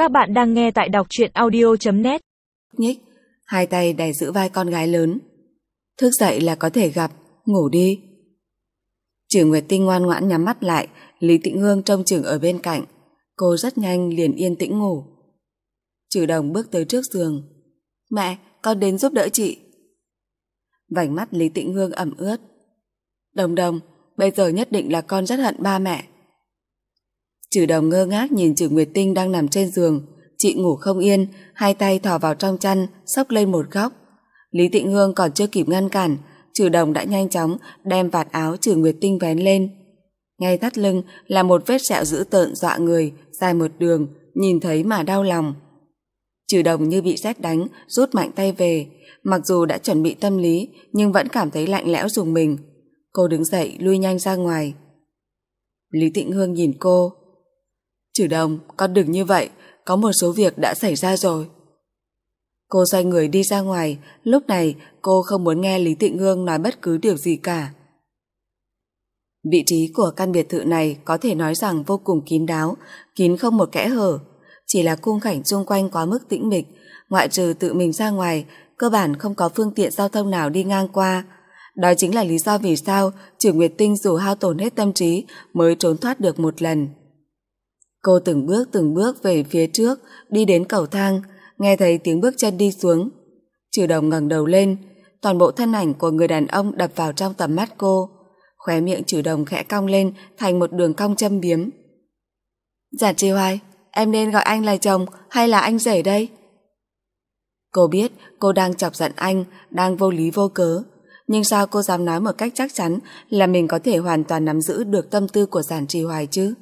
Các bạn đang nghe tại đọc truyện audio.net. Nhích, hai tay đè giữ vai con gái lớn. Thức dậy là có thể gặp, ngủ đi. Trừ Nguyệt Tinh ngoan ngoãn nhắm mắt lại, Lý Tĩnh Hương trông chừng ở bên cạnh. Cô rất nhanh liền yên tĩnh ngủ. Trừ Đồng bước tới trước giường. Mẹ, con đến giúp đỡ chị. Vành mắt Lý Tĩnh Hương ẩm ướt. Đồng Đồng, bây giờ nhất định là con rất hận ba mẹ. Trừ Đồng ngơ ngác nhìn Trừ Nguyệt Tinh đang nằm trên giường. Chị ngủ không yên, hai tay thò vào trong chăn, xốc lên một góc. Lý Tĩnh Hương còn chưa kịp ngăn cản, Trừ Đồng đã nhanh chóng đem vạt áo Trừ Nguyệt Tinh vén lên. Ngay thắt lưng là một vết sẹo dữ tợn dọa người, dài một đường, nhìn thấy mà đau lòng. Trừ Đồng như bị sét đánh, rút mạnh tay về. Mặc dù đã chuẩn bị tâm lý, nhưng vẫn cảm thấy lạnh lẽo rùng mình. Cô đứng dậy lui nhanh ra ngoài. Lý Tĩnh Hương nhìn cô. Trừ Đồng, con đừng như vậy, có một số việc đã xảy ra rồi. Cô xoay người đi ra ngoài, lúc này cô không muốn nghe Lý Tĩnh Hương nói bất cứ điều gì cả. Vị trí của căn biệt thự này có thể nói rằng vô cùng kín đáo, kín không một kẽ hở. Chỉ là khung cảnh xung quanh quá mức tĩnh mịch, ngoại trừ tự mình ra ngoài, cơ bản không có phương tiện giao thông nào đi ngang qua. Đó chính là lý do vì sao Trừ Nguyệt Tinh dù hao tổn hết tâm trí mới trốn thoát được một lần. Cô từng bước về phía trước, đi đến cầu thang, nghe thấy tiếng bước chân đi xuống. Trừ Đồng ngẩng đầu lên, toàn bộ thân ảnh của người đàn ông đập vào trong tầm mắt cô. Khóe miệng Trừ Đồng khẽ cong lên thành một đường cong châm biếm. Giản Trì Hoài, em nên gọi anh là chồng hay là anh rể đây? Cô biết cô đang chọc giận anh, đang vô lý vô cớ. Nhưng sao cô dám nói một cách chắc chắn là mình có thể hoàn toàn nắm giữ được tâm tư của Giản Trì Hoài chứ?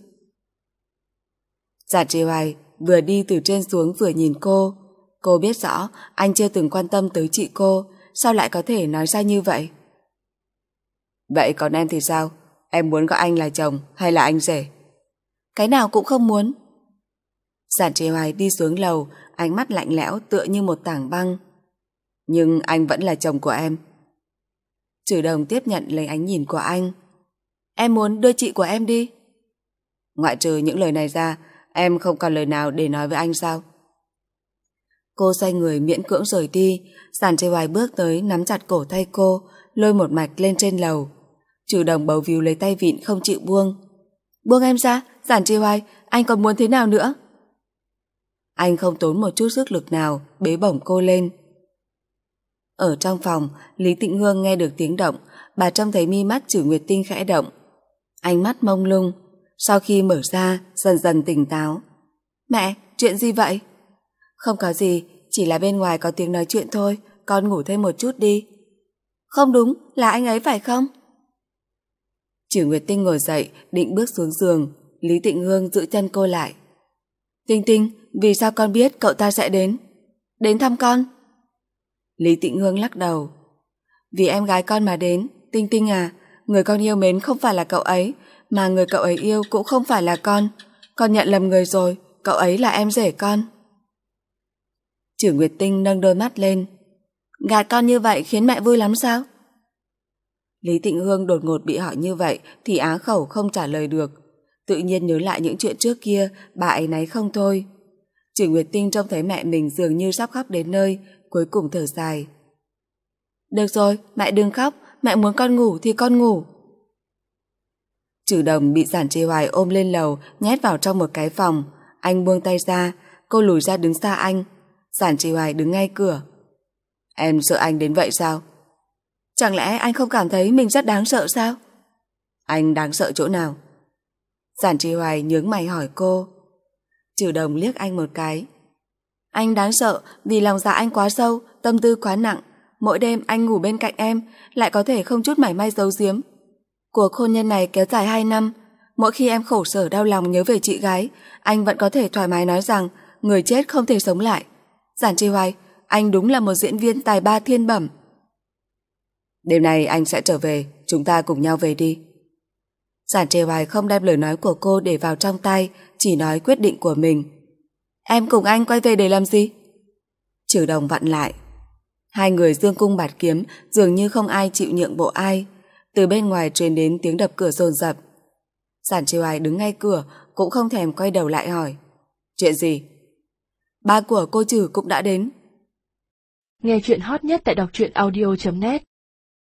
Giản Trì Hoài vừa đi từ trên xuống vừa nhìn cô. Cô biết rõ anh chưa từng quan tâm tới chị cô, sao lại có thể nói ra như vậy? Vậy còn em thì sao? Em muốn gọi anh là chồng hay là anh rể? Cái nào cũng không muốn. Giản Trì Hoài đi xuống lầu, ánh mắt lạnh lẽo tựa như một tảng băng. Nhưng anh vẫn là chồng của em. Trừ Đồng tiếp nhận lấy ánh nhìn của anh. Em muốn đưa chị của em đi. Ngoại trừ những lời này ra, em không còn lời nào để nói với anh sao? Cô xoay người miễn cưỡng rời đi. Giản Trì Hoài bước tới nắm chặt cổ tay cô, lôi một mạch lên trên lầu. Trừ Đồng bấu víu lấy tay vịn không chịu buông. Buông em ra, Giản Trì Hoài, anh còn muốn thế nào nữa? Anh không tốn một chút sức lực nào bế bổng cô lên. Ở trong phòng, Lý Tĩnh Hương nghe được tiếng động, bà trông thấy mi mắt Trừ Nguyệt Tinh khẽ động. Ánh mắt mông lung, sau khi mở ra dần dần tỉnh táo. Mẹ, chuyện gì vậy? Không có gì, chỉ là bên ngoài có tiếng nói chuyện thôi, con ngủ thêm một chút đi. Không đúng, là anh ấy phải không? Trừ Nguyệt Tinh ngồi dậy, định bước xuống giường. Lý Tĩnh Hương giữ chân cô lại. Tinh Tinh, vì sao con biết cậu ta sẽ đến? Đến thăm con? Lý Tĩnh Hương lắc đầu. Vì em gái con mà đến, Tinh Tinh à, người con yêu mến không phải là cậu ấy, mà người cậu ấy yêu cũng không phải là con. Con nhận lầm người rồi, cậu ấy là em rể con. Trừ Nguyệt Tinh nâng đôi mắt lên. Gạt con như vậy khiến mẹ vui lắm sao? Lý Tĩnh Hương đột ngột bị hỏi như vậy thì á khẩu không trả lời được. Tự nhiên nhớ lại những chuyện trước kia, bà ấy náy không thôi. Trừ Nguyệt Tinh trông thấy mẹ mình dường như sắp khóc đến nơi, cuối cùng thở dài. Được rồi, mẹ đừng khóc, mẹ muốn con ngủ thì con ngủ. Trừ Đồng bị Giản Trì Hoài ôm lên lầu, nhét vào trong một cái phòng. Anh buông tay ra, cô lùi ra đứng xa anh. Giản Trì Hoài đứng ngay cửa. Em sợ anh đến vậy sao? Chẳng lẽ anh không cảm thấy mình rất đáng sợ sao? Anh đáng sợ chỗ nào? Giản Trì Hoài nhướng mày hỏi cô. Trừ Đồng liếc anh một cái. Anh đáng sợ vì lòng dạ anh quá sâu, tâm tư quá nặng. Mỗi đêm anh ngủ bên cạnh em lại có thể không chút mảy may giấu giếm. Cuộc hôn nhân này kéo dài 2 năm. Mỗi khi em khổ sở đau lòng nhớ về chị gái, anh vẫn có thể thoải mái nói rằng người chết không thể sống lại. Giản Trì Hoài, anh đúng là một diễn viên tài ba thiên bẩm. Đêm nay anh sẽ trở về, chúng ta cùng nhau về đi. Giản Trì Hoài không đem lời nói của cô để vào trong tai, chỉ nói quyết định của mình. Em cùng anh quay về để làm gì? Trừ Đồng vặn lại. Hai người dương cung bạt kiếm, dường như không ai chịu nhượng bộ ai. Từ bên ngoài truyền đến tiếng đập cửa dồn dập. Giản Trì Hoài đứng ngay cửa, cũng không thèm quay đầu lại hỏi. Chuyện gì? Ba của cô Trử cũng đã đến. Nghe chuyện hot nhất tại đọc truyện audio.net